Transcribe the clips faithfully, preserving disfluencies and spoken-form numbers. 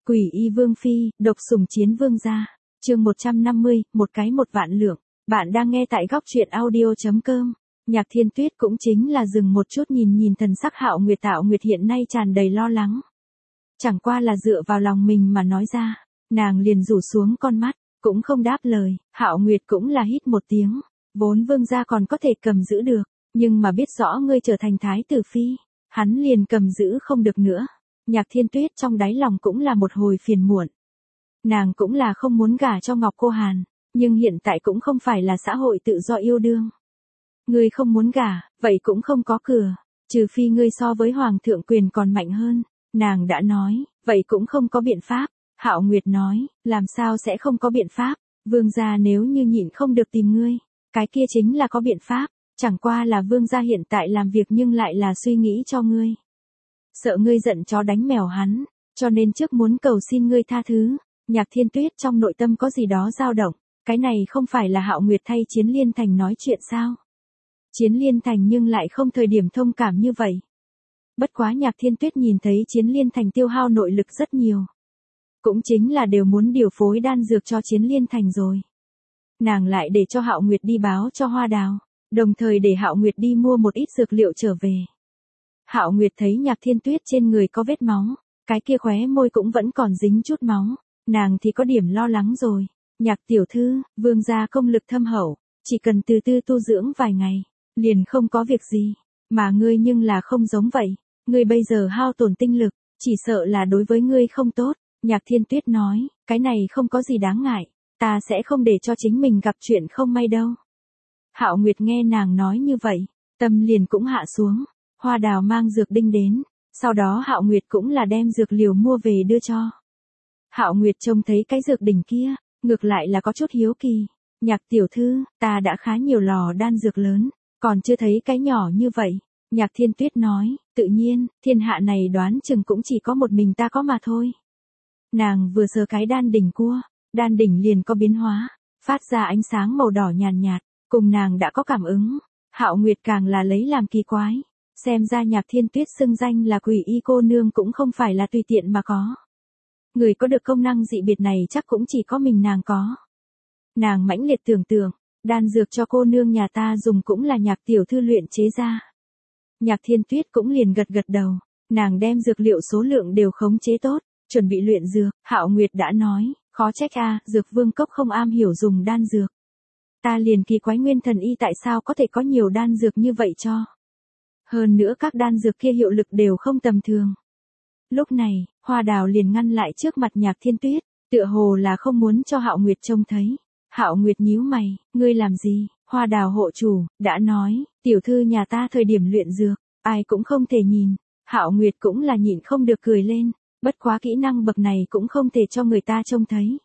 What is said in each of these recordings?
Quỷ y vương phi, độc sủng chiến vương gia. Chương một trăm năm mươi, một cái một vạn lượng. Bạn đang nghe tại góc truyện audio chấm com. Nhạc Thiên Tuyết cũng chính là dừng một chút nhìn nhìn thần sắc Hạo Nguyệt. Hạo Nguyệt hiện nay tràn đầy lo lắng. Chẳng qua là dựa vào lòng mình mà nói ra, nàng liền rủ xuống con mắt, cũng không đáp lời. Hạo Nguyệt cũng là hít một tiếng, vốn vương gia còn có thể cầm giữ được, nhưng mà biết rõ ngươi trở thành thái tử phi, hắn liền cầm giữ không được nữa. Nhạc Thiên Tuyết trong đáy lòng cũng là một hồi phiền muộn. Nàng cũng là không muốn gả cho Ngọc Cô Hàn, nhưng hiện tại cũng không phải là xã hội tự do yêu đương. Ngươi không muốn gả, vậy cũng không có cửa, trừ phi ngươi so với hoàng thượng quyền còn mạnh hơn. Nàng đã nói, vậy cũng không có biện pháp. Hạo Nguyệt nói, làm sao sẽ không có biện pháp, vương gia nếu như nhịn không được tìm ngươi, cái kia chính là có biện pháp, chẳng qua là vương gia hiện tại làm việc nhưng lại là suy nghĩ cho ngươi. Sợ ngươi giận chó đánh mèo hắn, cho nên trước muốn cầu xin ngươi tha thứ. Nhạc Thiên Tuyết trong nội tâm có gì đó dao động, cái này không phải là Hạo Nguyệt thay Chiến Liên Thành nói chuyện sao? Chiến Liên Thành nhưng lại không thời điểm thông cảm như vậy. Bất quá Nhạc Thiên Tuyết nhìn thấy Chiến Liên Thành tiêu hao nội lực rất nhiều. Cũng chính là đều muốn điều phối đan dược cho Chiến Liên Thành rồi. Nàng lại để cho Hạo Nguyệt đi báo cho Hoa Đào, đồng thời để Hạo Nguyệt đi mua một ít dược liệu trở về. Hạo Nguyệt thấy Nhạc Thiên Tuyết trên người có vết máu, cái kia khóe môi cũng vẫn còn dính chút máu, nàng thì có điểm lo lắng rồi. Nhạc tiểu thư, vương gia công lực thâm hậu, chỉ cần từ từ tu dưỡng vài ngày, liền không có việc gì, mà ngươi nhưng là không giống vậy, ngươi bây giờ hao tổn tinh lực, chỉ sợ là đối với ngươi không tốt. Nhạc Thiên Tuyết nói, cái này không có gì đáng ngại, ta sẽ không để cho chính mình gặp chuyện không may đâu. Hạo Nguyệt nghe nàng nói như vậy, tâm liền cũng hạ xuống. Hoa Đào mang dược đinh đến, sau đó Hạo Nguyệt cũng là đem dược liều mua về đưa cho. Hạo Nguyệt trông thấy cái dược đỉnh kia, ngược lại là có chút hiếu kỳ. Nhạc tiểu thư, ta đã khá nhiều lò đan dược lớn, còn chưa thấy cái nhỏ như vậy. Nhạc Thiên Tuyết nói, tự nhiên, thiên hạ này đoán chừng cũng chỉ có một mình ta có mà thôi. Nàng vừa sờ cái đan đỉnh cua, đan đỉnh liền có biến hóa, phát ra ánh sáng màu đỏ nhàn nhạt, nhạt, cùng nàng đã có cảm ứng. Hạo Nguyệt càng là lấy làm kỳ quái. Xem ra Nhạc Thiên Tuyết xưng danh là quỷ y cô nương cũng không phải là tùy tiện mà có. Người có được công năng dị biệt này chắc cũng chỉ có mình nàng có. Nàng mãnh liệt tưởng tượng, đan dược cho cô nương nhà ta dùng cũng là Nhạc tiểu thư luyện chế ra. Nhạc Thiên Tuyết cũng liền gật gật đầu, nàng đem dược liệu số lượng đều khống chế tốt, chuẩn bị luyện dược. Hạo Nguyệt đã nói, khó trách a, dược vương cốc không am hiểu dùng đan dược. Ta liền kỳ quái Nguyên Thần Y tại sao có thể có nhiều đan dược như vậy cho. Hơn nữa các đan dược kia hiệu lực đều không tầm thường. Lúc này, Hoa Đào liền ngăn lại trước mặt Nhạc Thiên Tuyết, tựa hồ là không muốn cho Hạo Nguyệt trông thấy. Hạo Nguyệt nhíu mày, ngươi làm gì? Hoa Đào hộ chủ, đã nói, tiểu thư nhà ta thời điểm luyện dược, ai cũng không thể nhìn. Hạo Nguyệt cũng là nhịn không được cười lên, bất quá kỹ năng bậc này cũng không thể cho người ta trông thấy.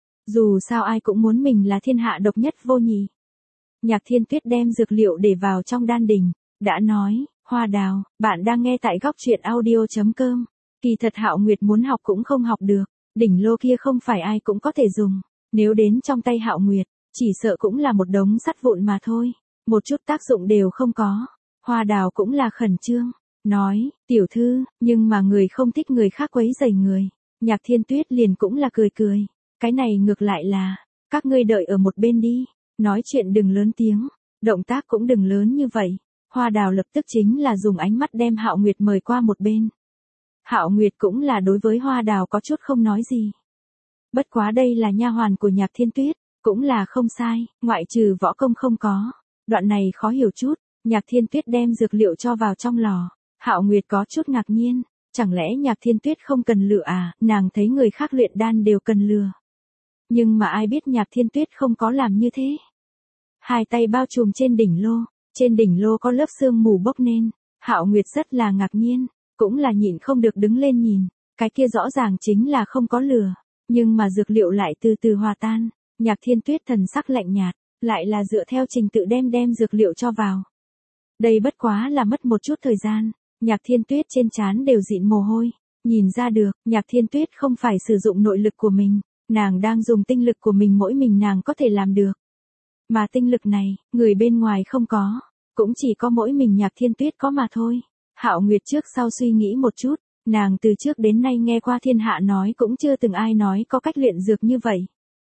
Dù sao ai cũng muốn mình là thiên hạ độc nhất vô nhị. Nhạc Thiên Tuyết đem dược liệu để vào trong đan đỉnh. Đã nói, Hoa Đào, bạn đang nghe tại góc truyện audio chấm com. Kỳ thật Hạo Nguyệt muốn học cũng không học được, đỉnh lô kia không phải ai cũng có thể dùng, nếu đến trong tay Hạo Nguyệt, chỉ sợ cũng là một đống sắt vụn mà thôi, một chút tác dụng đều không có. Hoa Đào cũng là khẩn trương, nói, tiểu thư, nhưng mà người không thích người khác quấy rầy người. Nhạc Thiên Tuyết liền cũng là cười cười, cái này ngược lại là, các ngươi đợi ở một bên đi, nói chuyện đừng lớn tiếng, động tác cũng đừng lớn như vậy. Hoa Đào lập tức chính là dùng ánh mắt đem Hạo Nguyệt mời qua một bên. Hạo Nguyệt cũng là đối với Hoa Đào có chút không nói gì. Bất quá đây là nha hoàn của Nhạc Thiên Tuyết, cũng là không sai, ngoại trừ võ công không có. Đoạn này khó hiểu chút, Nhạc Thiên Tuyết đem dược liệu cho vào trong lò. Hạo Nguyệt có chút ngạc nhiên, chẳng lẽ Nhạc Thiên Tuyết không cần lựa à, nàng thấy người khác luyện đan đều cần lừa. Nhưng mà ai biết Nhạc Thiên Tuyết không có làm như thế. Hai tay bao trùm trên đỉnh lô. Trên đỉnh lô có lớp sương mù bốc lên, Hạo Nguyệt rất là ngạc nhiên, cũng là nhịn không được đứng lên nhìn, cái kia rõ ràng chính là không có lửa, nhưng mà dược liệu lại từ từ hòa tan. Nhạc Thiên Tuyết thần sắc lạnh nhạt, lại là dựa theo trình tự đem đem dược liệu cho vào. Đây bất quá là mất một chút thời gian, Nhạc Thiên Tuyết trên trán đều dịn mồ hôi, nhìn ra được, Nhạc Thiên Tuyết không phải sử dụng nội lực của mình, nàng đang dùng tinh lực của mình mỗi mình nàng có thể làm được. Mà tinh lực này, người bên ngoài không có, cũng chỉ có mỗi mình Nhạc Thiên Tuyết có mà thôi. Hạo Nguyệt trước sau suy nghĩ một chút, Nàng từ trước đến nay nghe qua thiên hạ nói cũng chưa từng ai nói có cách luyện dược như vậy.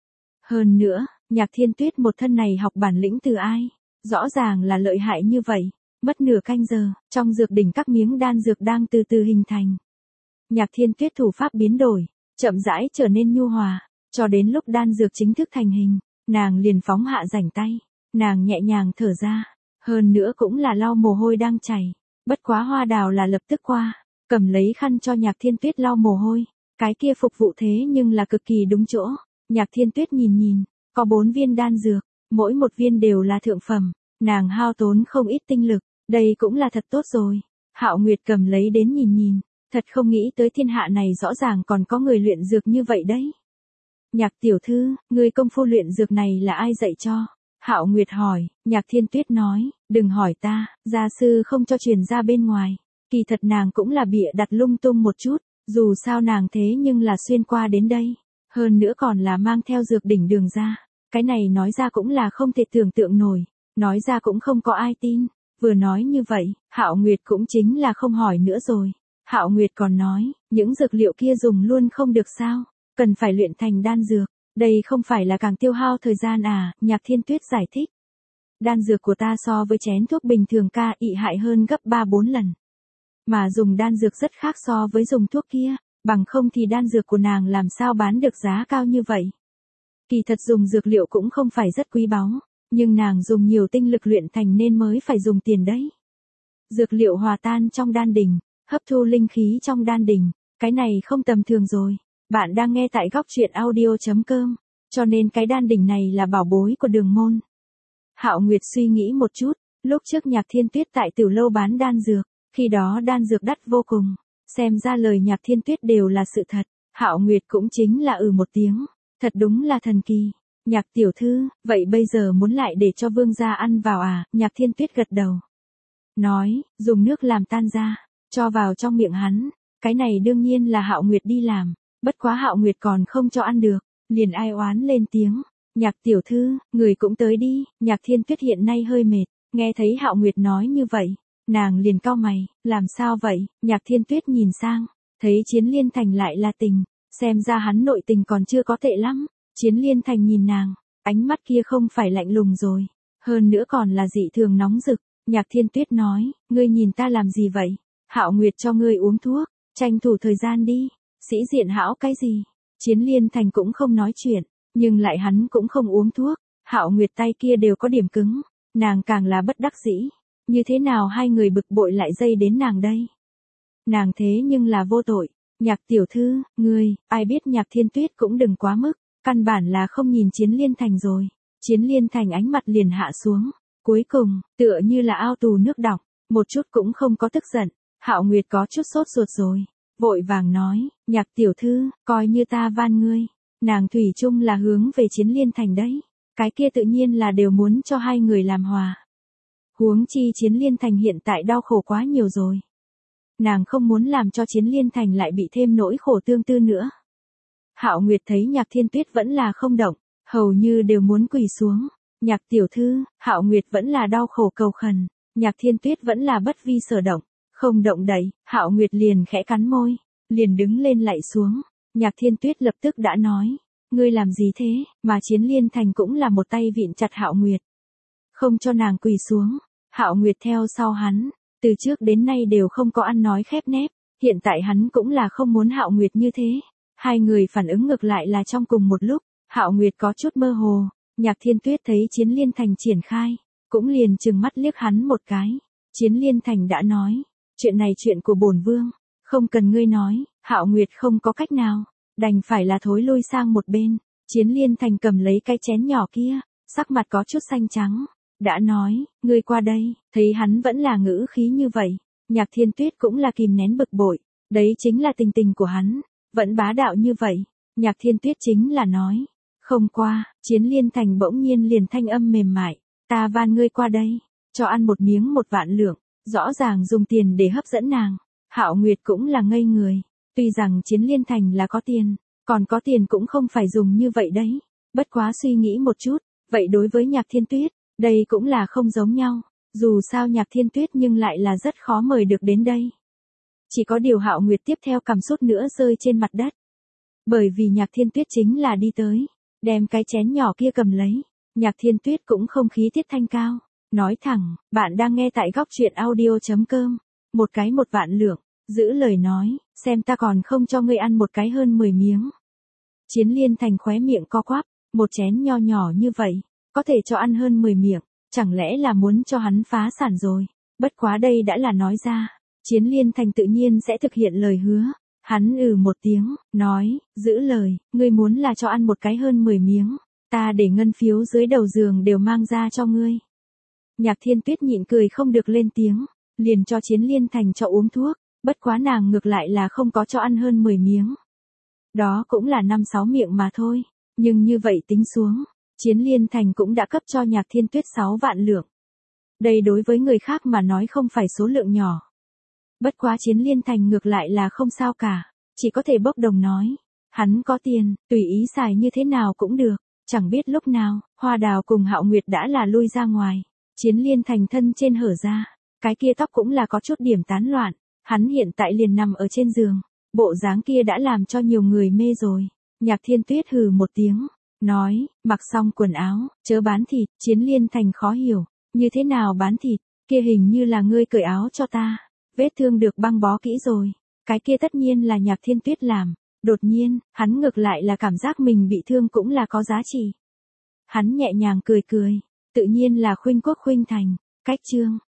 Hơn nữa, Nhạc Thiên Tuyết một thân này học bản lĩnh từ ai? Rõ ràng là lợi hại như vậy. Mất nửa canh giờ, trong dược đỉnh các miếng đan dược đang từ từ hình thành. Nhạc Thiên Tuyết thủ pháp biến đổi, chậm rãi trở nên nhu hòa, cho đến lúc đan dược chính thức thành hình, nàng liền phóng hạ rảnh tay, nàng nhẹ nhàng thở ra, hơn nữa cũng là lau mồ hôi đang chảy. Bất quá Hoa Đào là lập tức qua, cầm lấy khăn cho Nhạc Thiên Tuyết lau mồ hôi, cái kia phục vụ thế nhưng là cực kỳ đúng chỗ. Nhạc Thiên Tuyết nhìn nhìn, có bốn viên đan dược, mỗi một viên đều là thượng phẩm, nàng hao tốn không ít tinh lực, đây cũng là thật tốt rồi. Hạo Nguyệt cầm lấy đến nhìn nhìn, thật không nghĩ tới thiên hạ này rõ ràng còn có người luyện dược như vậy đấy. Nhạc tiểu thư, người công phu luyện dược này là ai dạy cho? Hạo Nguyệt hỏi. Nhạc Thiên Tuyết nói, đừng hỏi ta, gia sư không cho truyền ra bên ngoài. Kỳ thật nàng cũng là bịa đặt lung tung một chút, dù sao nàng thế nhưng là xuyên qua đến đây. Hơn nữa còn là mang theo dược đỉnh đường ra. Cái này nói ra cũng là không thể tưởng tượng nổi, nói ra cũng không có ai tin. Vừa nói như vậy, Hạo Nguyệt cũng chính là không hỏi nữa rồi. Hạo Nguyệt còn nói, những dược liệu kia dùng luôn không được sao, cần phải luyện thành đan dược, đây không phải là càng tiêu hao thời gian à? Nhạc Thiên Tuyết giải thích. Đan dược của ta so với chén thuốc bình thường ca ị hại hơn gấp ba bốn lần. Mà dùng đan dược rất khác so với dùng thuốc kia, bằng không thì đan dược của nàng làm sao bán được giá cao như vậy. Kỳ thật dùng dược liệu cũng không phải rất quý báu, nhưng nàng dùng nhiều tinh lực luyện thành nên mới phải dùng tiền đấy. Dược liệu hòa tan trong đan đỉnh, hấp thu linh khí trong đan đỉnh, cái này không tầm thường rồi. Bạn đang nghe tại góc truyện audio chấm com, cho nên cái đan đỉnh này là bảo bối của Đường môn. Hạo Nguyệt suy nghĩ một chút, lúc trước Nhạc Thiên Tuyết tại Tử Lâu bán đan dược, khi đó đan dược đắt vô cùng, xem ra lời Nhạc Thiên Tuyết đều là sự thật. Hạo Nguyệt cũng chính là ừ một tiếng, thật đúng là thần kỳ. Nhạc tiểu thư, vậy bây giờ muốn lại để cho vương gia ăn vào à? Nhạc Thiên Tuyết gật đầu, nói, dùng nước làm tan ra, cho vào trong miệng hắn. Cái này đương nhiên là Hạo Nguyệt đi làm, bất quá Hạo Nguyệt còn không cho ăn được, liền ai oán lên tiếng. Nhạc tiểu thư, người cũng tới đi. Nhạc Thiên Tuyết hiện nay hơi mệt, nghe thấy Hạo Nguyệt nói như vậy, nàng liền cau mày, làm sao vậy? Nhạc Thiên Tuyết nhìn sang, thấy Chiến Liên Thành lại là tình, xem ra hắn nội tình còn chưa có tệ lắm. Chiến Liên Thành nhìn nàng, ánh mắt kia không phải lạnh lùng rồi, hơn nữa còn là dị thường nóng rực. Nhạc Thiên Tuyết nói, ngươi nhìn ta làm gì vậy? Hạo Nguyệt cho ngươi uống thuốc, tranh thủ thời gian đi. Sĩ diện hão cái gì? Chiến Liên Thành cũng không nói chuyện, nhưng lại hắn cũng không uống thuốc. Hạo Nguyệt tay kia đều có điểm cứng, nàng càng là bất đắc dĩ. Như thế nào hai người bực bội lại dây đến nàng đây? Nàng thế nhưng là vô tội. Nhạc tiểu thư, ngươi, ai biết Nhạc Thiên Tuyết cũng đừng quá mức, căn bản là không nhìn Chiến Liên Thành rồi. Chiến Liên Thành ánh mặt liền hạ xuống, cuối cùng, tựa như là ao tù nước đọng, một chút cũng không có tức giận. Hạo Nguyệt có chút sốt ruột rồi, vội vàng nói, Nhạc tiểu thư, coi như ta van ngươi. Nàng thủy chung là hướng về Chiến Liên Thành đấy, cái kia tự nhiên là đều muốn cho hai người làm hòa. Huống chi Chiến Liên Thành hiện tại đau khổ quá nhiều rồi, nàng không muốn làm cho Chiến Liên Thành lại bị thêm nỗi khổ tương tư nữa. Hạo Nguyệt thấy Nhạc Thiên Tuyết vẫn là không động, hầu như đều muốn quỳ xuống. Nhạc tiểu thư, Hạo Nguyệt vẫn là đau khổ cầu khẩn, Nhạc Thiên Tuyết vẫn là bất vi sở động, không động đậy. Hạo Nguyệt liền khẽ cắn môi, liền đứng lên lạy xuống. Nhạc Thiên Tuyết lập tức đã nói, ngươi làm gì thế? Mà Chiến Liên Thành cũng là một tay vịn chặt Hạo Nguyệt, không cho nàng quỳ xuống. Hạo Nguyệt theo sau hắn, từ trước đến nay đều không có ăn nói khép nép, hiện tại hắn cũng là không muốn Hạo Nguyệt như thế. Hai người phản ứng ngược lại là trong cùng một lúc, Hạo Nguyệt có chút mơ hồ. Nhạc Thiên Tuyết thấy Chiến Liên Thành triển khai, cũng liền trừng mắt liếc hắn một cái. Chiến Liên Thành đã nói, chuyện này chuyện của bổn vương, không cần ngươi nói. Hạo Nguyệt không có cách nào, đành phải là thối lui sang một bên. Chiến Liên Thành cầm lấy cái chén nhỏ kia, sắc mặt có chút xanh trắng, đã nói, ngươi qua đây. Thấy hắn vẫn là ngữ khí như vậy, Nhạc Thiên Tuyết cũng là kìm nén bực bội, đấy chính là tình tình của hắn, vẫn bá đạo như vậy. Nhạc Thiên Tuyết chính là nói, không qua. Chiến Liên Thành bỗng nhiên liền thanh âm mềm mại, ta van ngươi qua đây, cho ăn một miếng một vạn lượng, rõ ràng dùng tiền để hấp dẫn nàng. Hạo Nguyệt cũng là ngây người, tuy rằng Chiến Liên Thành là có tiền, còn có tiền cũng không phải dùng như vậy đấy. Bất quá suy nghĩ một chút, vậy đối với Nhạc Thiên Tuyết, đây cũng là không giống nhau, dù sao Nhạc Thiên Tuyết nhưng lại là rất khó mời được đến đây. Chỉ có điều Hạo Nguyệt tiếp theo cầm sút nữa rơi trên mặt đất. Bởi vì Nhạc Thiên Tuyết chính là đi tới, đem cái chén nhỏ kia cầm lấy. Nhạc Thiên Tuyết cũng không khí tiết thanh cao, nói thẳng, bạn đang nghe tại góc truyện audio.com, một cái một vạn lượng, giữ lời nói, xem ta còn không cho ngươi ăn một cái hơn mười miếng. Chiến Liên Thành khóe miệng co quắp, một chén nho nhỏ như vậy, có thể cho ăn hơn mười miệng, chẳng lẽ là muốn cho hắn phá sản rồi, bất quá đây đã là nói ra, Chiến Liên Thành tự nhiên sẽ thực hiện lời hứa. Hắn ừ một tiếng, nói, giữ lời, ngươi muốn là cho ăn một cái hơn mười miếng, ta để ngân phiếu dưới đầu giường đều mang ra cho ngươi. Nhạc Thiên Tuyết nhịn cười không được lên tiếng, liền cho Chiến Liên Thành cho uống thuốc, bất quá nàng ngược lại là không có cho ăn hơn mười miếng. Đó cũng là năm sáu miệng mà thôi, nhưng như vậy tính xuống, Chiến Liên Thành cũng đã cấp cho Nhạc Thiên Tuyết sáu vạn lượng. Đây đối với người khác mà nói không phải số lượng nhỏ. Bất quá Chiến Liên Thành ngược lại là không sao cả, chỉ có thể bốc đồng nói. Hắn có tiền, tùy ý xài như thế nào cũng được, chẳng biết lúc nào, Hoa Đào cùng Hạo Nguyệt đã là lui ra ngoài. Chiến Liên Thành thân trên hở ra, cái kia tóc cũng là có chút điểm tán loạn, hắn hiện tại liền nằm ở trên giường, bộ dáng kia đã làm cho nhiều người mê rồi. Nhạc Thiên Tuyết hừ một tiếng, nói, mặc xong quần áo, chớ bán thịt. Chiến Liên Thành khó hiểu, như thế nào bán thịt, kia hình như là ngươi cởi áo cho ta. Vết thương được băng bó kỹ rồi, cái kia tất nhiên là Nhạc Thiên Tuyết làm. Đột nhiên, hắn ngược lại là cảm giác mình bị thương cũng là có giá trị. Hắn nhẹ nhàng cười cười, tự nhiên là Khuynh Quốc Khuynh Thành, cách chương,